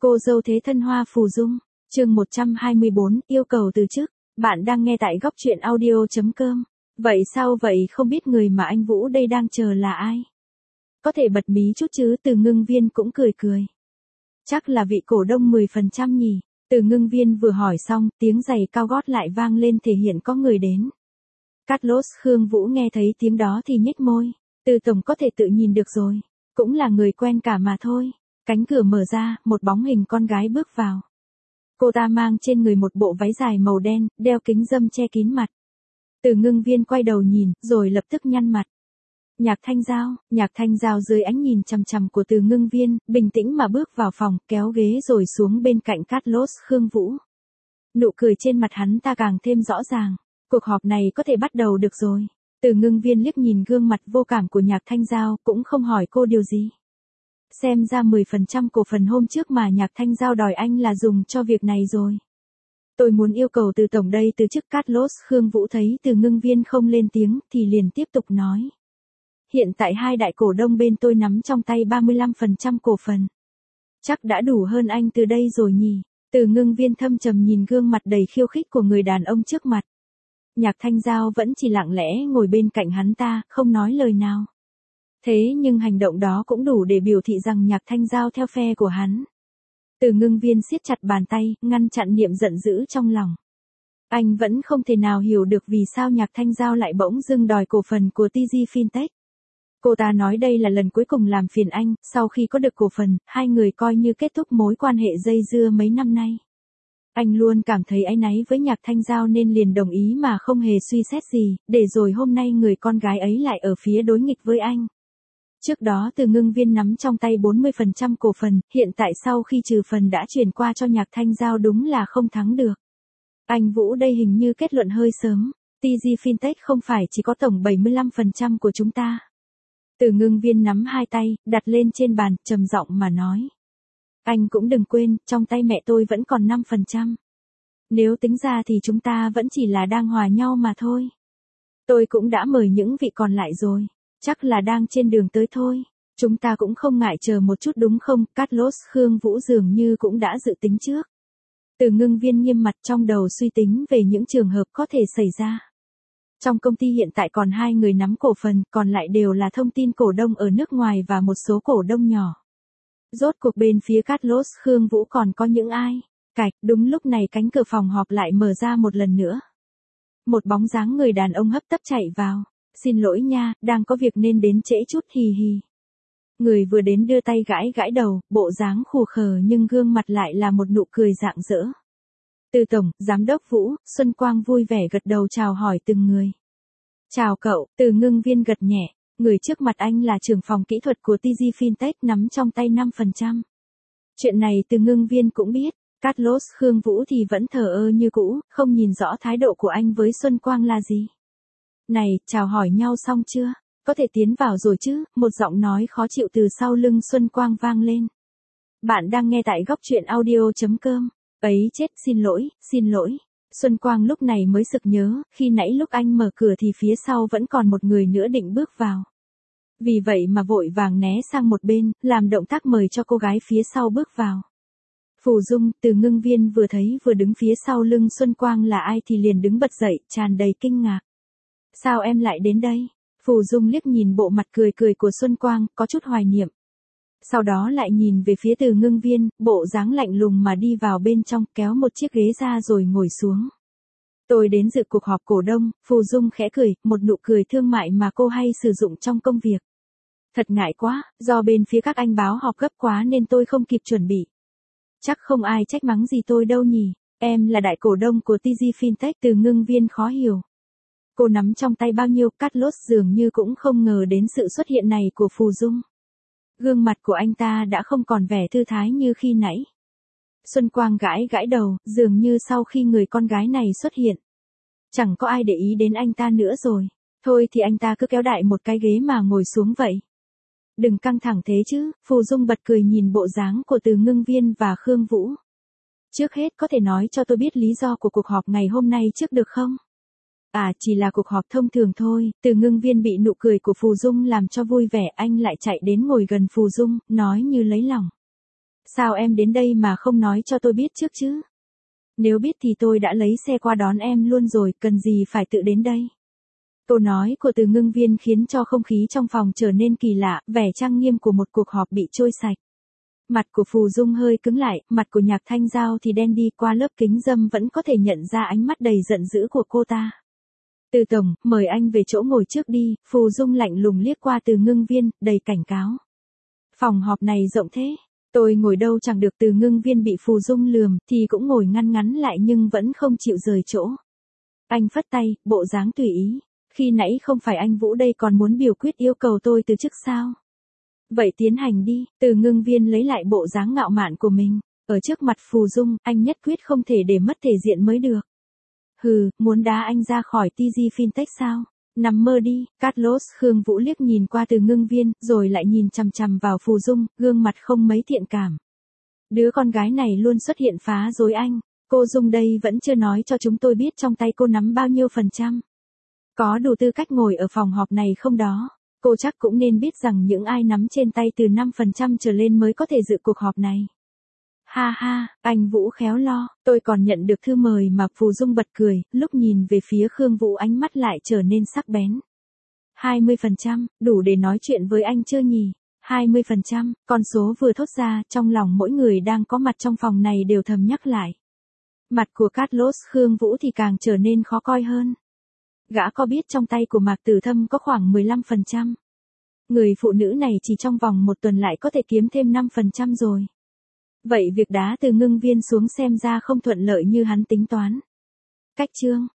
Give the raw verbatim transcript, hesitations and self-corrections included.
Cô dâu thế thân Hoa Phù Dung, chương một trăm hai mươi bốn, yêu cầu từ chức. Bạn đang nghe tại góc truyện audio.com. Vậy sao vậy, không biết người mà anh Vũ đây đang chờ là ai? Có thể bật mí chút chứ? Từ Ngưng Viên cũng cười cười. Chắc là vị cổ đông mười phần trăm nhỉ? Từ Ngưng Viên vừa hỏi xong, tiếng giày cao gót lại vang lên thể hiện có người đến. Carlos Khương Vũ nghe thấy tiếng đó thì nhếch môi. Từ tổng có thể tự nhìn được rồi. Cũng là người quen cả mà thôi. Cánh cửa mở ra, một bóng hình con gái bước vào. Cô ta mang trên người một bộ váy dài màu đen, đeo kính râm che kín mặt. Từ Ngưng Viên quay đầu nhìn, rồi lập tức nhăn mặt. Nhạc Thanh Giao, Nhạc Thanh Giao dưới ánh nhìn chằm chằm của Từ Ngưng Viên, bình tĩnh mà bước vào phòng, kéo ghế rồi xuống bên cạnh Carlos Khương Vũ. Nụ cười trên mặt hắn ta càng thêm rõ ràng. Cuộc họp này có thể bắt đầu được rồi. Từ Ngưng Viên liếc nhìn gương mặt vô cảm của Nhạc Thanh Giao, cũng không hỏi cô điều gì. Xem ra mười phần trăm cổ phần hôm trước mà Nhạc Thanh Giao đòi anh là dùng cho việc này rồi. Tôi muốn yêu cầu Từ tổng đây từ chức. Carlos Khương Vũ thấy Từ Ngưng Viên không lên tiếng thì liền tiếp tục nói. Hiện tại hai đại cổ đông bên tôi nắm trong tay ba mươi lăm phần trăm cổ phần. Chắc đã đủ hơn anh từ đây rồi nhỉ? Từ Ngưng Viên thâm trầm nhìn gương mặt đầy khiêu khích của người đàn ông trước mặt. Nhạc Thanh Giao vẫn chỉ lặng lẽ ngồi bên cạnh hắn ta, không nói lời nào. Thế nhưng hành động đó cũng đủ để biểu thị rằng Nhạc Thanh Giao theo phe của hắn. Từ Ngưng Viên siết chặt bàn tay, ngăn chặn niệm giận dữ trong lòng. Anh vẫn không thể nào hiểu được vì sao Nhạc Thanh Giao lại bỗng dưng đòi cổ phần của tê giê Fintech. Cô ta nói đây là lần cuối cùng làm phiền anh, sau khi có được cổ phần, hai người coi như kết thúc mối quan hệ dây dưa mấy năm nay. Anh luôn cảm thấy áy náy với Nhạc Thanh Giao nên liền đồng ý mà không hề suy xét gì, để rồi hôm nay người con gái ấy lại ở phía đối nghịch với anh. Trước đó Từ Ngưng Viên nắm trong tay bốn mươi phần trăm cổ phần, hiện tại sau khi trừ phần đã chuyển qua cho Nhạc Thanh Giao đúng là không thắng được. Anh Vũ đây hình như kết luận hơi sớm, tê giê Fintech không phải chỉ có tổng bảy mươi lăm phần trăm của chúng ta. Từ Ngưng Viên nắm hai tay, đặt lên trên bàn, trầm giọng mà nói. Anh cũng đừng quên, trong tay mẹ tôi vẫn còn năm phần trăm. Nếu tính ra thì chúng ta vẫn chỉ là đang hòa nhau mà thôi. Tôi cũng đã mời những vị còn lại rồi. Chắc là đang trên đường tới thôi. Chúng ta cũng không ngại chờ một chút đúng không? Carlos Khương Vũ dường như cũng đã dự tính trước. Từ Ngưng Viên nghiêm mặt trong đầu suy tính về những trường hợp có thể xảy ra. Trong công ty hiện tại còn hai người nắm cổ phần, còn lại đều là thông tin cổ đông ở nước ngoài và một số cổ đông nhỏ. Rốt cuộc bên phía Carlos Khương Vũ còn có những ai? Cạch, đúng lúc này cánh cửa phòng họp lại mở ra một lần nữa. Một bóng dáng người đàn ông hấp tấp chạy vào. Xin lỗi nha, đang có việc nên đến trễ chút, hì hì. Người vừa đến đưa tay gãi gãi đầu, bộ dáng khù khờ nhưng gương mặt lại là một nụ cười rạng rỡ. Từ tổng, giám đốc Vũ, Xuân Quang vui vẻ gật đầu chào hỏi từng người. Chào cậu, Từ Ngưng Viên gật nhẹ, người trước mặt anh là trưởng phòng kỹ thuật của tê giê Fintech nắm trong tay năm phần trăm. Chuyện này Từ Ngưng Viên cũng biết, Carlos Khương Vũ thì vẫn thờ ơ như cũ, không nhìn rõ thái độ của anh với Xuân Quang là gì. Này, chào hỏi nhau xong chưa? Có thể tiến vào rồi chứ? Một giọng nói khó chịu từ sau lưng Xuân Quang vang lên. Bạn đang nghe tại góc truyện audio.com. Ấy chết, xin lỗi, xin lỗi. Xuân Quang lúc này mới sực nhớ, khi nãy lúc anh mở cửa thì phía sau vẫn còn một người nữa định bước vào. Vì vậy mà vội vàng né sang một bên, làm động tác mời cho cô gái phía sau bước vào. Phù Dung, Từ Ngưng Viên vừa thấy vừa đứng phía sau lưng Xuân Quang là ai thì liền đứng bật dậy, tràn đầy kinh ngạc. Sao em lại đến đây? Phù Dung liếc nhìn bộ mặt cười cười của Xuân Quang, có chút hoài niệm. Sau đó lại nhìn về phía Từ Ngưng Viên, bộ dáng lạnh lùng mà đi vào bên trong, kéo một chiếc ghế ra rồi ngồi xuống. Tôi đến dự cuộc họp cổ đông, Phù Dung khẽ cười, một nụ cười thương mại mà cô hay sử dụng trong công việc. Thật ngại quá, do bên phía các anh báo họp gấp quá nên tôi không kịp chuẩn bị. Chắc không ai trách mắng gì tôi đâu nhỉ, em là đại cổ đông của tê giê Fintech. Từ Ngưng Viên khó hiểu. Cô nắm trong tay bao nhiêu? Carlos dường như cũng không ngờ đến sự xuất hiện này của Phù Dung. Gương mặt của anh ta đã không còn vẻ thư thái như khi nãy. Xuân Quang gãi gãi đầu, dường như sau khi người con gái này xuất hiện, chẳng có ai để ý đến anh ta nữa rồi. Thôi thì anh ta cứ kéo đại một cái ghế mà ngồi xuống vậy. Đừng căng thẳng thế chứ, Phù Dung bật cười nhìn bộ dáng của Từ Ngưng Viên và Khương Vũ. Trước hết có thể nói cho tôi biết lý do của cuộc họp ngày hôm nay trước được không? À, chỉ là cuộc họp thông thường thôi. Từ Ngưng Viên bị nụ cười của Phù Dung làm cho vui vẻ, anh lại chạy đến ngồi gần Phù Dung, nói như lấy lòng. Sao em đến đây mà không nói cho tôi biết trước chứ? Nếu biết thì tôi đã lấy xe qua đón em luôn rồi, cần gì phải tự đến đây. Câu nói của Từ Ngưng Viên khiến cho không khí trong phòng trở nên kỳ lạ, vẻ trang nghiêm của một cuộc họp bị trôi sạch. Mặt của Phù Dung hơi cứng lại, mặt của Nhạc Thanh Giao thì đen đi, qua lớp kính râm vẫn có thể nhận ra ánh mắt đầy giận dữ của cô ta. Từ tổng, mời anh về chỗ ngồi trước đi, Phù Dung lạnh lùng liếc qua Từ Ngưng Viên, đầy cảnh cáo. Phòng họp này rộng thế, tôi ngồi đâu chẳng được. Từ Ngưng Viên bị Phù Dung lườm, thì cũng ngồi ngăn ngắn lại nhưng vẫn không chịu rời chỗ. Anh phất tay, bộ dáng tùy ý. Khi nãy không phải anh Vũ đây còn muốn biểu quyết yêu cầu tôi từ chức sao? Vậy tiến hành đi. Từ Ngưng Viên lấy lại bộ dáng ngạo mạn của mình. Ở trước mặt Phù Dung, anh nhất quyết không thể để mất thể diện mới được. Hừ, muốn đá anh ra khỏi tê giê Fintech sao? Nằm mơ đi. Carlos Khương Vũ liếc nhìn qua Từ Ngưng Viên, rồi lại nhìn chằm chằm vào Phù Dung, gương mặt không mấy thiện cảm. Đứa con gái này luôn xuất hiện phá rối anh. Cô Dung đây vẫn chưa nói cho chúng tôi biết trong tay cô nắm bao nhiêu phần trăm. Có đủ tư cách ngồi ở phòng họp này không đó? Cô chắc cũng nên biết rằng những ai nắm trên tay từ năm phần trăm trở lên mới có thể dự cuộc họp này. Ha ha, anh Vũ khéo lo, tôi còn nhận được thư mời mà. Phù Dung bật cười, lúc nhìn về phía Khương Vũ ánh mắt lại trở nên sắc bén. hai mươi phần trăm, đủ để nói chuyện với anh chưa nhỉ? hai mươi phần trăm, con số vừa thốt ra, trong lòng mỗi người đang có mặt trong phòng này đều thầm nhắc lại. Mặt của Carlos Khương Vũ thì càng trở nên khó coi hơn. Gã có biết trong tay của Mạc Tử Thâm có khoảng mười lăm phần trăm. Người phụ nữ này chỉ trong vòng một tuần lại có thể kiếm thêm năm phần trăm rồi. Vậy việc đá Từ Ngưng Viên xuống xem ra không thuận lợi như hắn tính toán. Cách chương